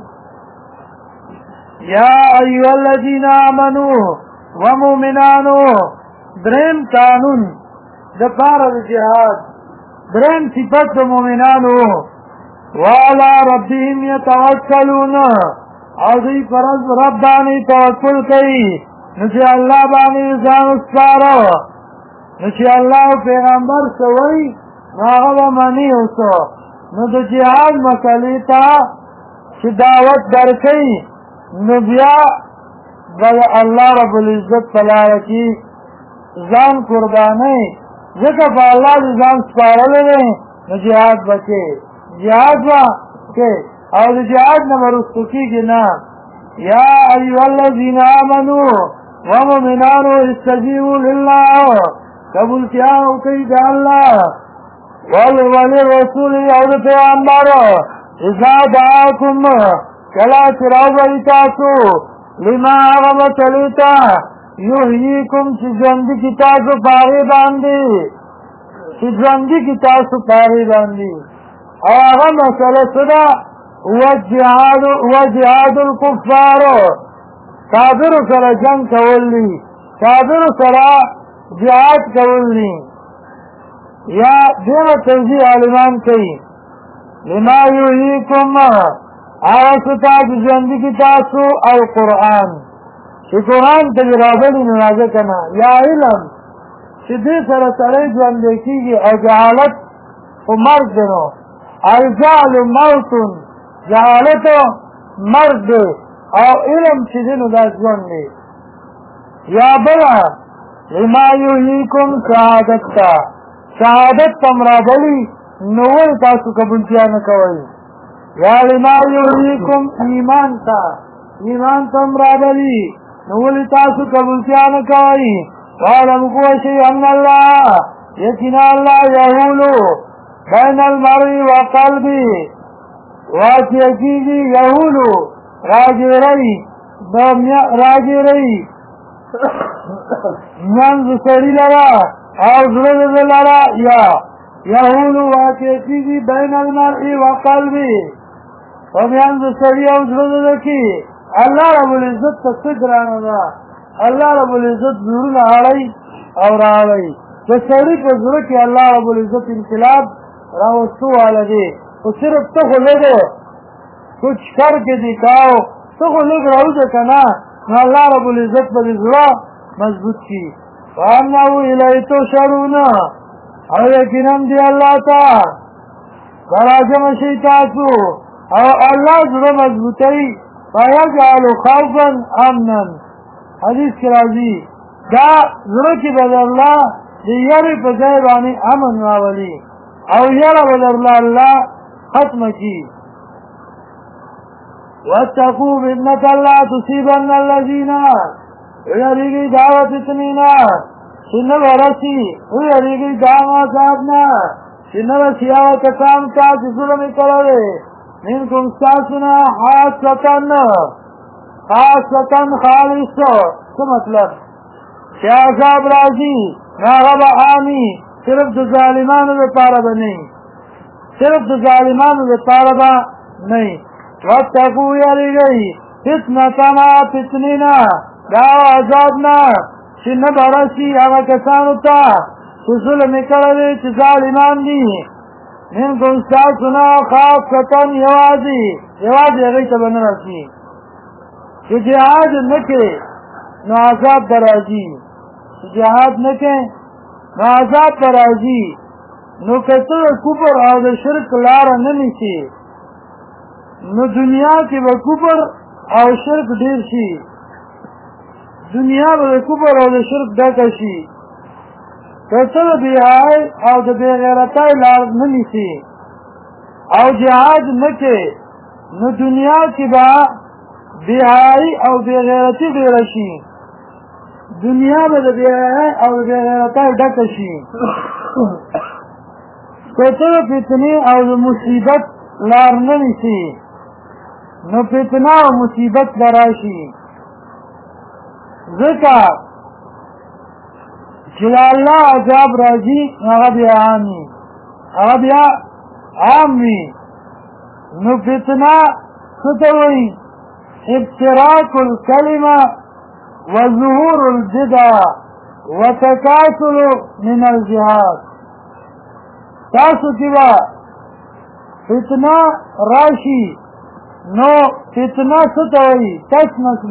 یا ایها الذین آمنو ومؤمنانو دریم قانون د پاره د جهاد دریم صفت د مؤمنانو وعلى ربهم يتوکلون او دوی پر رب باندې توکل کوي نو چې الله باندې ځان وسپاره نو چې الله پیغمبر څه وایي نو هغه به مني اوسه نو د جهاد مسلې ته چې دعوت درکوي نو بیا به الله رب العزت په لاره کې ځان قربانوي ځکه په الله دې ځان سپارلی دی نو جهاد به کوې جهاد به کوې او د جهاد نه به رستو کېږي نه یا ایها الذین آمنو ومؤمنانو استجیبوا لله قبولتیا وکړئ د الله وللرسول او د پیغمبر اذا دعاکم کله چې راوبئ تاسو لما هغه مسلې ته یحییکم چې ژوندي کي تاسو په هغې باندې چې ژوندي کي تاسو په هغې باندې او هغه مسله څه ده وجهاد الکفار کافرو سره جنګ کول دي کافرو سره جهاد کول دي یا دغه توضیح عالمان کوي لما یحییکم هغه څه ته چې ژوندي کي تاسو او قرآن چې قرآن ته دې راغلي نو راځه که نه یا علم چې دې سره سړی ژوندی کېږي او جهالت خو مرګ دی نو الجهل موتون جهالت مرګ دی او علم چې دی نو دا ژوند دی یا بله لما یحییکم شهادت ته شهادت ته م راغلي نو ولې تاسو قبولتیا نه کوئ یا لما یحییکم ایمان ته ایمان ته م راغلي نو ولې تاسو قبولتیا نه کوئ واعلموا پوه شئ ان الله یقینا الله یحول بین المرء وقلبه واقع کېږي یحول راګېرئ منځ سړي لره او زړه د ده لره یا یحول واقع کېږي بین المرء وقلبه ومیان د سړي او زړه ده کې الله رب العزت ته څه ګرانه ده الله رب العزت زړونه اړوي او راوړي د سړي په زړه کې الله رب العزت انقلاب راوستو والا دی خو صرف ته خو لږ کچھ کر کے دکھاؤ ته خو لږ راوځه که نه نو الله رب العزت به د زړه مضبوط کړي وانه الیه تحشرون او یقینا دی الله ته راجم شي تاسو او الله زړه مضبوطوي فیجعل خوفا امنا حدیث کې راځي دا زړه کې به الله د یارې په ځای باندې امن راولي او یاره به الله ختمه کړي واتقوا فتنة لا تصيبن الذين ويريږي دعوت فتنینا چې نه ورسي ويريږي دعوت عذابنا چې نه ورسي هغه کسان ته چې ظلم یې کړی منکم ستاسونه خاصة خالص څه مطلب چې عذاب راځي هغه به عامي صرف د ظالمانو لپاره به نه صرف د ظالمانو لپاره به نه واتقوا یریږئ فتنتنا فتنینا دا عذابنا چې نه به رسي هغه کسانو ته چې ظلم یې کړی چې ظالمان دي منکم ستاسونه خاصة یوازې هغوی ته به نه رسي چې جهاد نه کوې نو عذاب به راځي چې جهاد نه کوې نو عذاب به راځي نو که ته د کفر او د شرک لاره نه نیسې نو دنیا کې به کفر او شرک ډیر شي دنیا به د کفر او د شرک ډکه شي که ته د بېحیايۍ او د بېغیرتۍ لار نه نیسې او جهاد نه کوې نو دنیا کې به بېحیايۍ او بېغیرتي ډېره شي دنیا به د بېحیايۍ او د بېغیرتۍ ډکه شي که ته د فتنې او د مصیبت لار نه نیسې نو فتنه او مصیبت به راشي ځکه چې د الله عذاب راځي هغه بیا عام وي نو فتنه څه ته وایي ابتراك الكلمة وظهور البدع وتكاسل من الجهاد تاسو کې به فتنه راشي نو فتنه څه ته وایي تسنس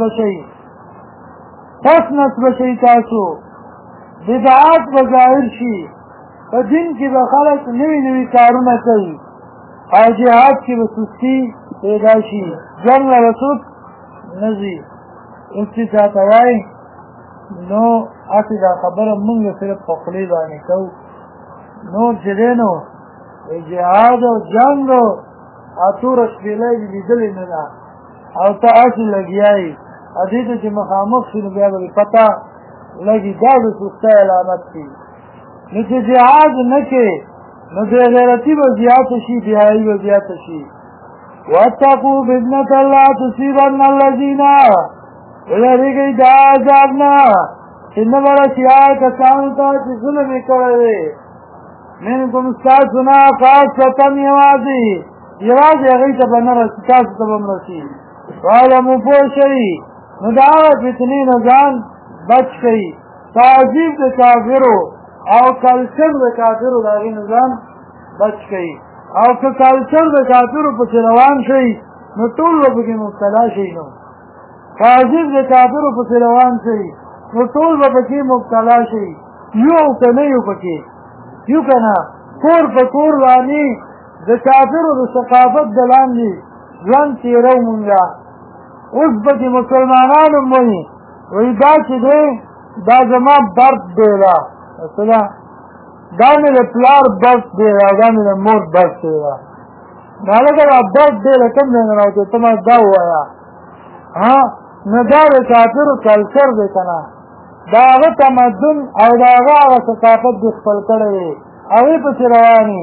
بشئ تاسو بدعات به ظاهر شي په دین کې به خلک نوي کارونه کوي او جهاد کې به سستي پیدا شي جنګ له رسول نزي اوسې چاته وایي نو هسې دا خبره مونږ صرف په خولې باندې کوو نور چې دی نو جهاد او جنګ اتوره شپېلۍ دې لیدلې نه ده او ته هسې لګیا یې دې ته چې مخامخ شي نو بیا به پته لګي دا د سستۍ علامت دی نو چې جهاد نه کوې نو بېغیرتي به زیاته شي بېحیايي به زیاته شي واتقوا فتنة لا تصيبن الذين ويريږي دا عذاب نه چې نه به رسي هغه کسانو ته چې ظلم یې کړی دی منکم ستاسونه خاصة یوازې هغوی ته به نه رسي تاسو ته به هم رسي واعلموا پوه شئ نو د هغه فتنې نه ځان بچ کړئ تعذیب د کافرو او کلچر د کافرو د هغې نه ځان بچ کړئ او که کلچر د کافرو پسې روان شئ نو ټول به پکې مبتلا شئ نو تعذیب د کافرو پسې روان شئ نو ټول به پکې مبتلا شئ یو که نه یو پکې یو که نه کور په کور باندې د کافرو د ثقافت د لاندې ژوند تېرو مونږه اوس پکې مسلمانان هم وایي وایي دا چې دی دا زما برد دی دا مثلا دا مې د پلار برد دی دا مې د مور برد دی دا هلکه دا برد دی د کوم ځای نه راوتی ته ما دا ووایه نو دا د کافرو کلچر دی که نه د هغه تمدن او د هغه ثقافت دې خپل کړی دی هغې پسې روانې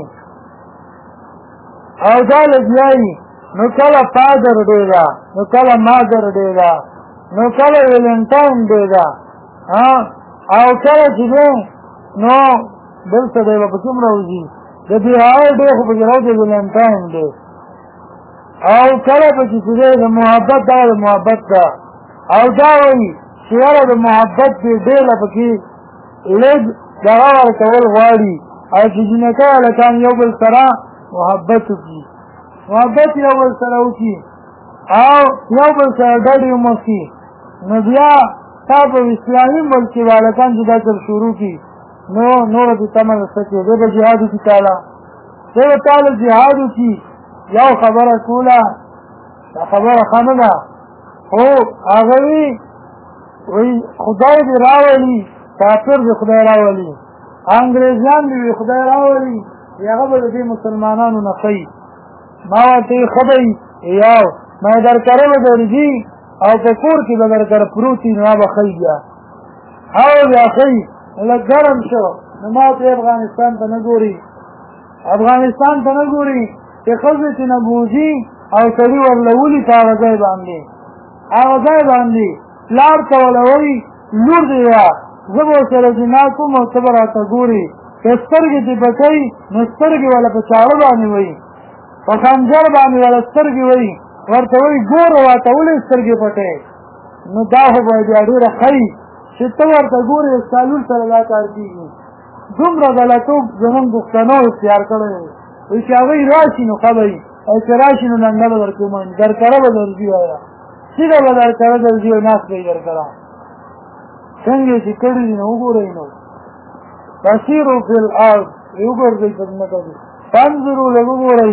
او دا لګیایي نو کله فادر ډے ده نو کله مادر ډے ده نو کله ویلنټاین ډے ده او کله چې دی نو بل څه دی به پکې هم راوځي د بېحیايۍ ډے خو پکې راوځي ویلنټاین ډے او کله په چې د محبت دا د محبت دا او دا وایي چې یاره د محبت دې ډېره پکې لږ دغه ورکول غواړي او چې جنکۍ هلکان یو بل سره محبت وکړي محبت یو بل سره وکړي او یو بل سره ډډې وموسي نو بیا تا په اسلامي ملک کې هلکان چې دا کار شروع کړي نو نوره دې تمه نشته چې دی به جهاد وکړي تعالی دی به تعالی جهاد وکړي یو خبره کوله دا خبره ښه نه ده خو هغه وی خدای دې راولي کافر دې خدای راولي انګریزان دې خدای راولي هغه به دې مسلمانانو نه ښایي ما ورته ښه دی یو ما در کړه به درځي او په کور کې به در کړه پروت وي نو به ښایي بیا او بیا ښایي لږ ګرم شو نو ما ته افغانستان ته نه ګوري افغانستان ته نه ګوري چې ښځې چې نه بوځي او سړي ورله ولي په هغه ځای باندې پلار ته ورله وایي لور دې یا زه به ورسره زنا کوم او ته به راته ګورې که سترګې دې پټوي نو سترګې والا په چاړه باندې وایي په خنجر باندې والا سترګې وایي ورته وایي ګوره راته ولې سترګې پټوې نو دا خو به بیا ډېره ښایي چې ته ورته ګورې ستا لور سره دا کار کېږي دومره غلطوب زمونږ پښتنو اختیار کړی دی وایي چې هغوی راشي نو ښه به وي او چې راشي نو ډنډه به درکوم درکره به درځي وایه سیده به درکره درځي او ناست به یې درکره څنګه چې کړي دي نو وګورئ نو فسیرو فی الارض وګورئ په ځمکه کې فانظروا لږ وګورئ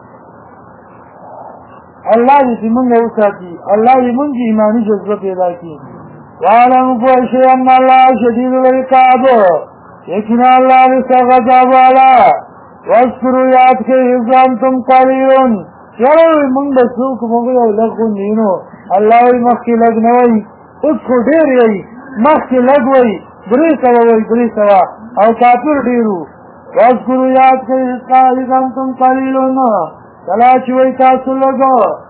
الله دې چې مونږ وساتي الله دې مونږ ایماني جذبه پیدا کړي واعلموا پوه شئ ان الله شدید العقاب یقینا الله دې سخت عذاب والا واذکروا یاد کړئ اذ انتم قلیلون یاره مونږ د څوک موږ یو لږ غوندې نو الله وایي مخکې لږ نه وایي اوس خو ډېر وایي مخکې لږ وایي 300 وایي 300 او کافر ډېرو واذکروا یاد کړئ اذ انتم قلیلون کله چې وایي تاسو لږ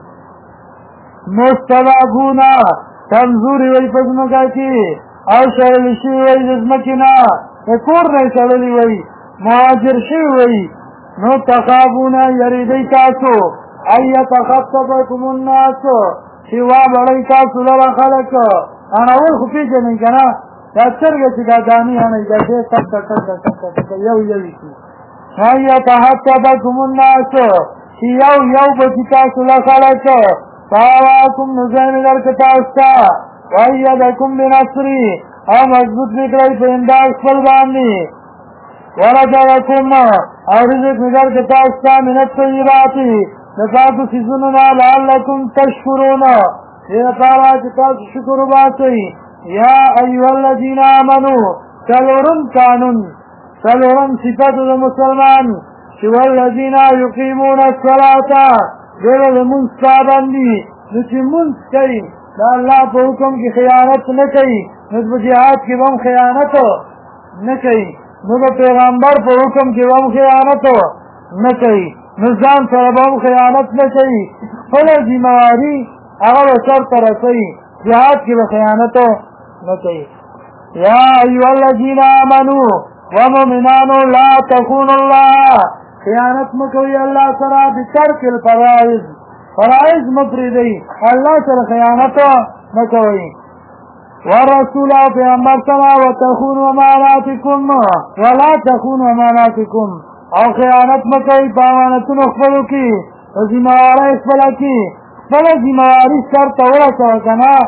مستضعفون کمزوري وایي په ځمکه کې او شړل شوي وایي د ځمکې نه د کور نه یې شړلي وایي مهاجر شوي وایي نو تخافون یریدئ تاسو ان یتخطفکم الناس چې وابړئ تاسو لره خلک اړول خو پېژنئ که نه دا سترګه چې دا دانې اړئ دا دې ټک ټک ټک ټک ټک یو یوي شي ان یتخطفکم الناس چې یو به چې تاسو له خلک فاواکم نو ځای مې درکړه تاسو ته وایدکم بنصري او مضبوط مې کړئ په امداد خپل باندې ورزقکم او رزق مې درکړه تاسو ته من الطیبات د پاکو څیزونو نه لعلکم تشکرون دې لپاره چې تاسو شکر وباسئ یا ایها الذین آمنوا څلورم قانون څلورم صفت د مسلمان چې والذین یقیمون الصلاة دې به لمونځ پابند دي نو چې مونځ کوي د الله په حکم کې خیانت نه کوي نو په جهاد کې به هم خیانت نه کوي نو د پیغمبر په حکم کې به هم خیانت نه کوي نو ځان سره به هم خیانت نه کوي خپله ذمهواري هغه به سرته رسوي جهاد کې به خیانت نه کوي یا ایها الذین آمنوا ومؤمنانو لا تخونوا الله خیانت مکوي الله سره بترک الفرائض فرائض مپرېږدئ الله سره خیانت مکوئ ورسول پیغمبر سره وتخونوا اماناتکم ولا تخونوا اماناتکم او خیانت مکوئ په امانتونو خپلو کې په ذمهوارۍ خپله کې خپله ذمهواري سرته ورسوه که نه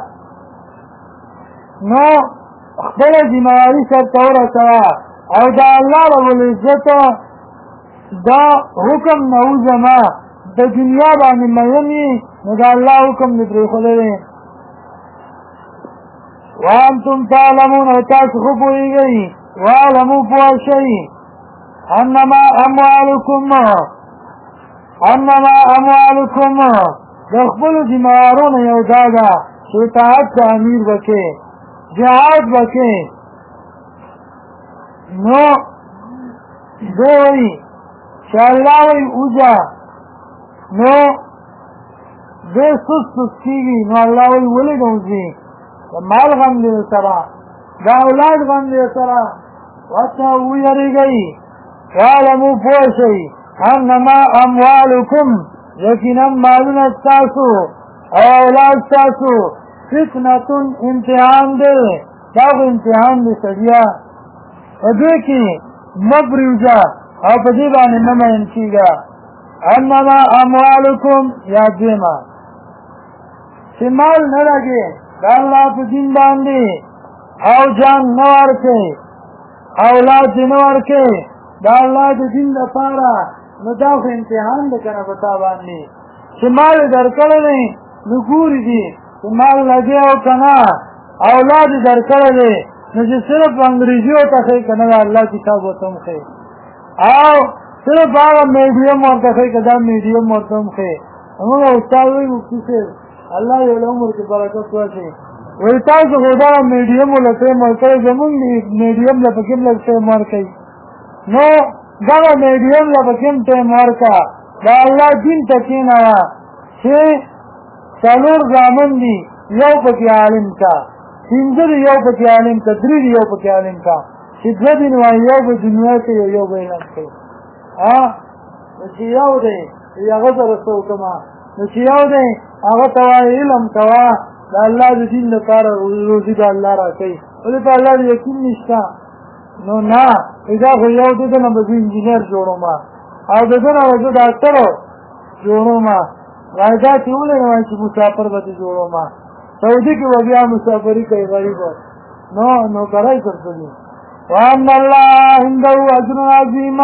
نو خپله ذمهواري سرته ورسوه او د الله ربالعزت دا حکم نه وځمه د دنیا باندې مین یې نو د الله حکم دې پرېښودلی دی وانتم تعلمون او تاسو خو پوهېږئ واعلموا پوه شئ انما اموالکم د خپلو ذمهوارو نه یو دا ده چې اطاعت د امیر به کې جهاد به کې نو دی وایي چې الله وایي اوځه نو دی سست کېږي نو الله وایي ولې نه وځي د مال غم دی سره د اولاد غم دی سره ورته ویرېږئ واعلموا پوه شئ انما اموالکم یقینا مالونه ستاسو او اولاد ستاسو فتنتون امتحان دی دا امتحان دی سړیا په دې کې مبرجا او په دې باندې نه مین کیږي انما اموالکم یا دیما چې مال نه لګي دا الله په دین باندې او جان نه ورکي اولاد نه ورکي دا الله د دین لپاره نو دا خو امتحان دی کنه پتا باندې چې مال درکړل نو ګوري دي چې مال لګي او کنه اولاد درکړل نو چې صرف انګریزي او ته کنه الله کتاب وتم خي او صرف هغه میډیم ورته خي کدا میډیم ورته خي موږ استاد وي مفتي سي الله یو عمر کې برکت ورکړي وي تاسو غوډا میډیم ولته مرکه زمون میډیم لا پکې لږه مرکه نو دا میډیم لا پکې ته مرکه دا الله دین تکینا چې څلور ځامن دي یو پکې عالم کا څنګه یو پکې عالم کا درې یو پکې عالم کا چې د دې نو یو په دنیا کې یو به نه کوي چې یو دی هغه سره څه کما نو چې یو دی هغه توا علم توا د الله د دین لپاره روزي د الله راکړي ولې په الله یقین نشته نو نه دا خو یو دی نه به انجینر جوړوم او دغه راځي ډاکټر جوړوم راځي چې ولې چې مسافر به جوړوم سعودي کې بیا مسافری کوي غریب نو کرای کوي وان الله عنده اجر عظیم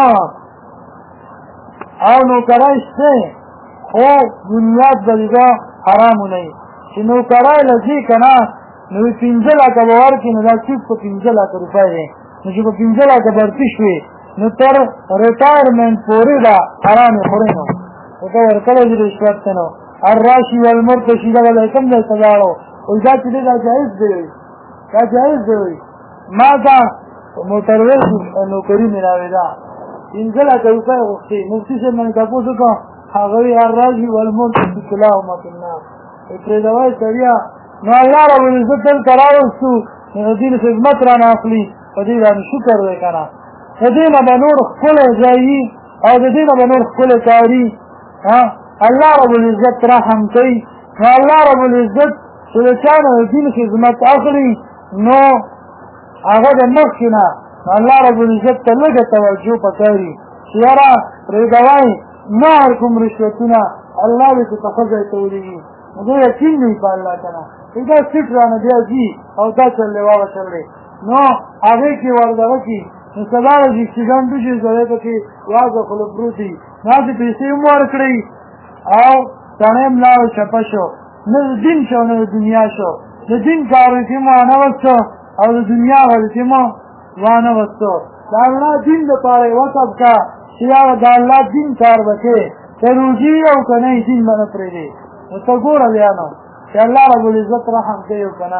او نو کرایسته خو بنیاد دغه حرام نه چې نو کرای لږی کنه نو 15 لک باور کې نه راځي په 15 لک روپۍ نو چې په 15 لک برتی شوي نو تر ریټایرمنټ پورې دا حرام خوري نو دا ورکل دي رشوت نه الراشي والمرتشي دا کوم ځای ته لاړو او دا چې دا جایز دی دا جایز دی ما دا موټروي نو کوي نه راوي دا انځله کوي وختي مفتي څنګه نه تاسو کو هغه الراشي والمرتشي كلاهما في النار پرې دا وایي سړیا نو الله رب العزت تل کراوستو دین خدمت را ناخلی په دې باندې شکر وکړه د دې نه نور خپل ځای او د دې نه نور خپل کاری الله رب العزت رحم کوي الله رب العزت چې چانه دین خدمت اخلي نو هغه د مخکنه الله رب العزت ته لږه توجه پکاري چې یاره پرې دا وایي نه کوم رشوتونه الله دې تفضل تولي نو یقین دی په الله تعالی دا سټ رانه دی او دا چلې واو چلې نو هغه کې ورغله کې نو سبا دې چې ځان دې زړه ته کې واځه خپل پروتي نه دې پیسې مور کړی او څنګه ملاو شپشو نه دین شو نه دنیا شو د دین کار کې مو نه وڅو او د دنیا ول کې مو وانه وڅو دا نه دین لپاره وڅب کا چې دا الله دین کار وکړي ته روزي او کنه دین باندې پرې دی نو ته ګوره بیا نو چې الله رب العزت رحم کوي او کنه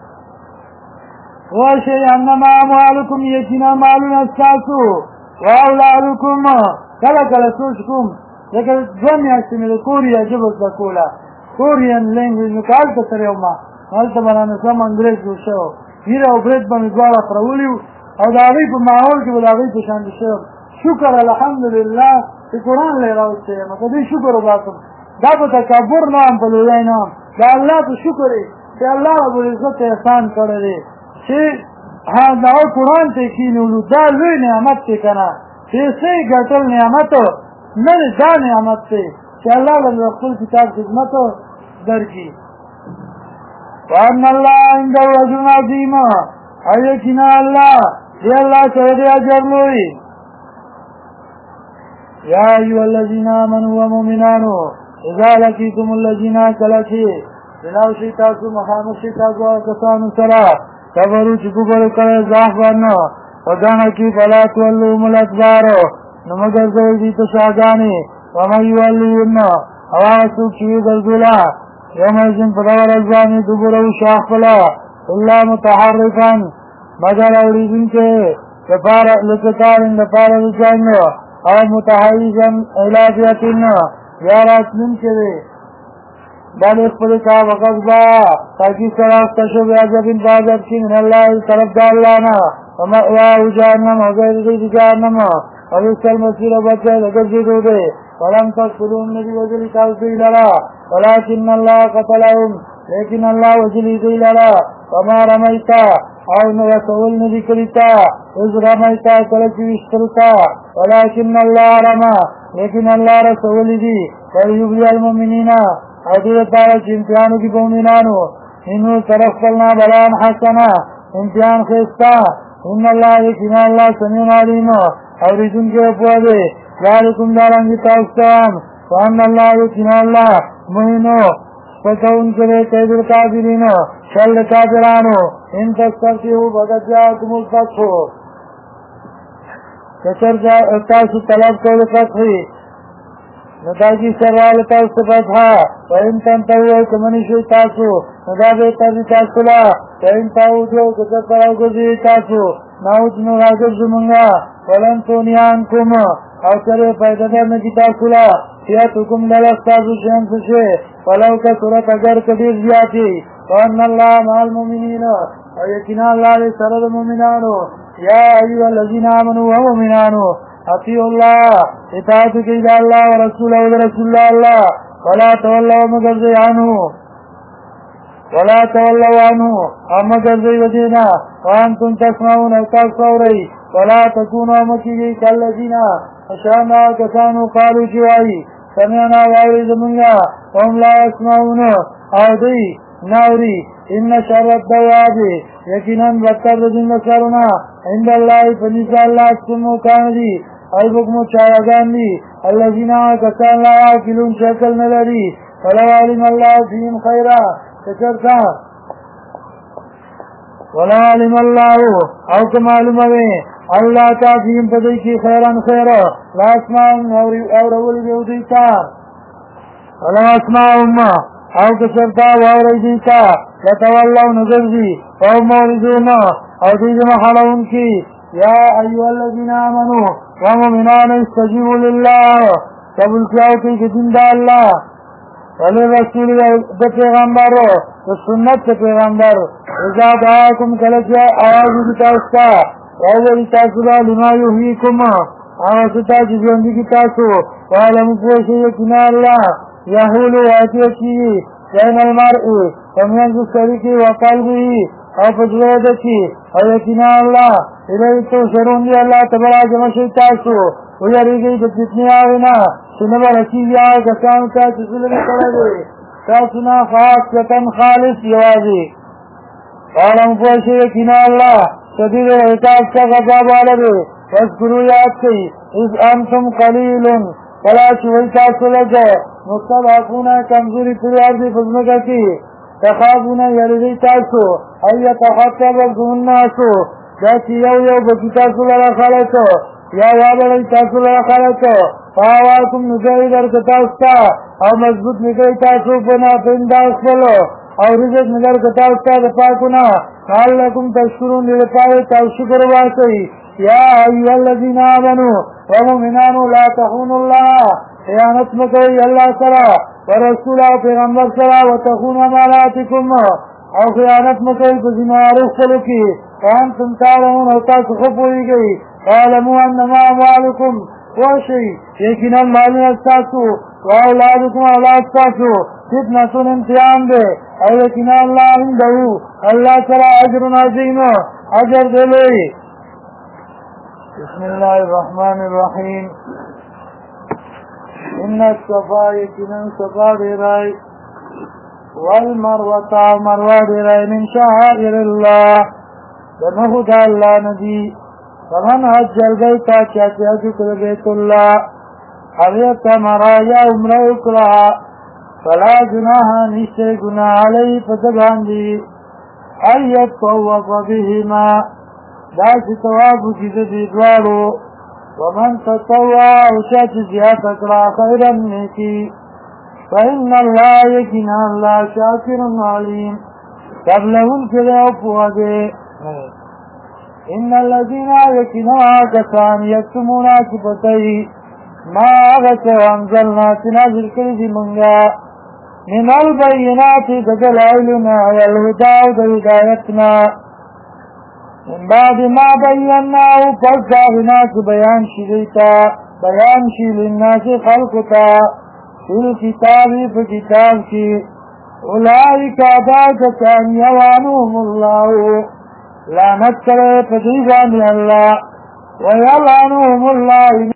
واشي انما اموالکم یقینا مالونه ستاسو واولادکم کله کله سوچ کوم لکه ځم یاستې مې د کوریا ژبه زده کوله کورین لینګویج نو کال ته سره یو ما هلته باندې سم انګریز جوړ شو هیره او برید باندې دواړه خپرولیو او د هغوی په ماحول کې به د هغوی په شان شو شکر الحمدلله چې قرآن لی راوستی یم که دوی شکر وباسم دا په تکبر نه هم په لویی نه هم دا الله په شکر یې چې الله رب العزت احسان کړی دی چې دا قرآن ته کښېنولو دا لوی نعمت دی که نه پیسې ګټل نعمت نه دی دا نعمت دی چې الله له خپل کتاب خدمت درکړي وان الله عنده اجر عظیم او یقینا الله دی الله سره دی اجر لوی یا ایها الذین آمنوا ومؤمنان اذا لقيتم الذين كلكي بلاو شي تاسو مخامخ شي تاسو کسانو سره کبرو چې ګورو کړه ځاهونه ودانه کې بلات ولو ملکبار نو مگر دې ته شاګانی وما يولون اواسو چې ګرځولا یوم جن په دغه ځانې دګورو شاخلا الله متحرفا مگر اورین کې کفاره لکتارن لپاره ځانو او متحیزا الهیاتنا یا راتلن کې باندې خپل کا وقت با تاکي سره تاسو بیا ځین بازار کې من الله طرف د الله نه وما جهنم او غیر دې جهنم او سل مسیر بچا لګي دوی فلم تقتلوهم ندی وجلی تاسو دی لرا ولكن الله قتلهم لیکن الله وجلی دی لرا وما رمیتا او نو رسول ندی کلیتا از رمیتا کلچ وشترتا ولكن الله رما لیکن الله رسول دی ولیبلی المؤمنین او دیتا چمتیانو کی بومنانو انو طرف قلنا بلان حسنا امتحان خیستا ان اللہ یقین اللہ سمیع علیم اور ریدن کے اپوادے ذالکم دارنگی تاستان وان اللہ یقین اللہ مہینو فتون کرے قید القادرین شل قادرانو ان تستفتیو بغت جاکم الفتحو کچر تاسو طلب کول فتحی نداجی سروال تاسو فتحا وان تنتوی کمنشو تاسو ندابی تردی تاسولا وان تاودو کچر پراو گزی تاسو ناوچ نو راجب زمونگا ولن تونیان کم او سر پیددر نکی تاسولا سیات حکم للستازو شمس شے ولو کا صورت اگر کبیر زیادی وان اللہ مع المؤمنین او یقینا اللہ لی سرد مومنانو یا ایوہ الذین آمنوا ومؤمنانو اطیعوا اللہ اطاعت کیجا اللہ ورسولہ ورسول اللہ ولا تولوا مگرزی عنہ مگرزی ودینا وانتم تسمعون اکاس فوری ولا تکونوا مکیجی کالذین اشانا کسانو قالو چوائی سمعنا واوری زمنگا وهم لا يسمعون او دی ناوری ان شر الدواب یقینا بدتر دن سرنا عند اللہ فنیسا اللہ سمو کاندی البکمو چاہدان دی الذین کسان لا یاکلون شکل نداری ولو علم اللہ فیہم خیرہ کچرتا ولو علم اللہ او کمعلوم اوے اللہ تا فیہم پدی کی خیران خیر لا اسماؤن اور اولی بیودیتا ولو اسماؤن او کچرتا واوری دیتا لتوالو نظر دی او موردون او دیجم حلون کی یا ایوہ الذین آمنوا ومؤمنان استجیبوا للہ قبول کیاو کی دین دا اللہ ولی رسول دا پیغمبر دا سنت دا پیغمبر اذا دعاکم کلچا آوازی بتاستا وعوذی تاسولا لما یحییکم آوازتا جزوندی کی تاسو وعلم پوشی یقینا اللہ یحولو آتی کی بین المرئی ومینز سریکی وقلبی او پجرد کی او یقینا اللہ الہی تو شرون دی اللہ تبرا جمشی تاسو ویاری گئی بکتنی آوینا سنبا رسیبی آو کسانو تاسو ظلمی کردے تاسونا خاص وطن خالص یوازی قالم پوشی یقینا اللہ شدید احتاج کا غضاب والدے فاذکرو یاد کی اذ انتم قلیلن فلا شوئی تاسو لگے مستضعفونا کمزوری پوری عرضی فضمکا کی تخافونا یرزی تاسو ایتحطب الناسو جاسی یو بکی تاسو لرا خالتو یا وابڑی تاسو لرا خالتو فاواکم نجائی در کتاستا او مضبوط نگئی تاسو پنا پنداس پلو او رزق نگر کتاستا دپاکونا لعلکم تشکرون لپای تاو شکر واسی یا ایوہ الذین آمنوا ومؤمنانو لا تخونوا اللہ خیانت مکوی اللہ سرا ورسولہ پیغمبر سرا وتخون اماناتکم او خیانت مکوی بزمارف سلکی وانتم تعلمون او تاسو خبوئی گئی وعلموا انما اموالکم وشی یقینا مالی استاسو واولادکم اولاد استاسو فتنة امتحان دے او یقینا اللہ اندہو اللہ سرا اجر عظیم اجر دلوئی بسم اللہ الرحمن الرحیم ان الصفا یقینا صفا دیرائی والمروة مروة دیرائی من شعائر اللہ دنہد اللہ ندی فمن حج البیت چاچی حج کر بیت اللہ حویت مرایا عمرہ اکرہ فلا جناح نشتے گناہ علی فتبان دی ایت طوف بہما داسی توابو چیز دیدوارو ومن تطوع وشاچ زیادت اکرا خیرا نیکی فإن اللہ یکینا اللہ شاکر علیم قبلہن کرے اپوادے ان الذین یکینا کسان یکتمونا کی پتئی ما آغت وانزلنا تنازل کردی منگا من البینات دلائلنا والهدى دہدایتنا من بعد ما بیناو پس داغنا کی بیان شدیتا بیان شي للناس خلقتا فی الكتابی فکتاب کی اولئک ادا کسان یوانهم اللہ لعنت کرے پدیبان اللہ ویلعنهم اللہ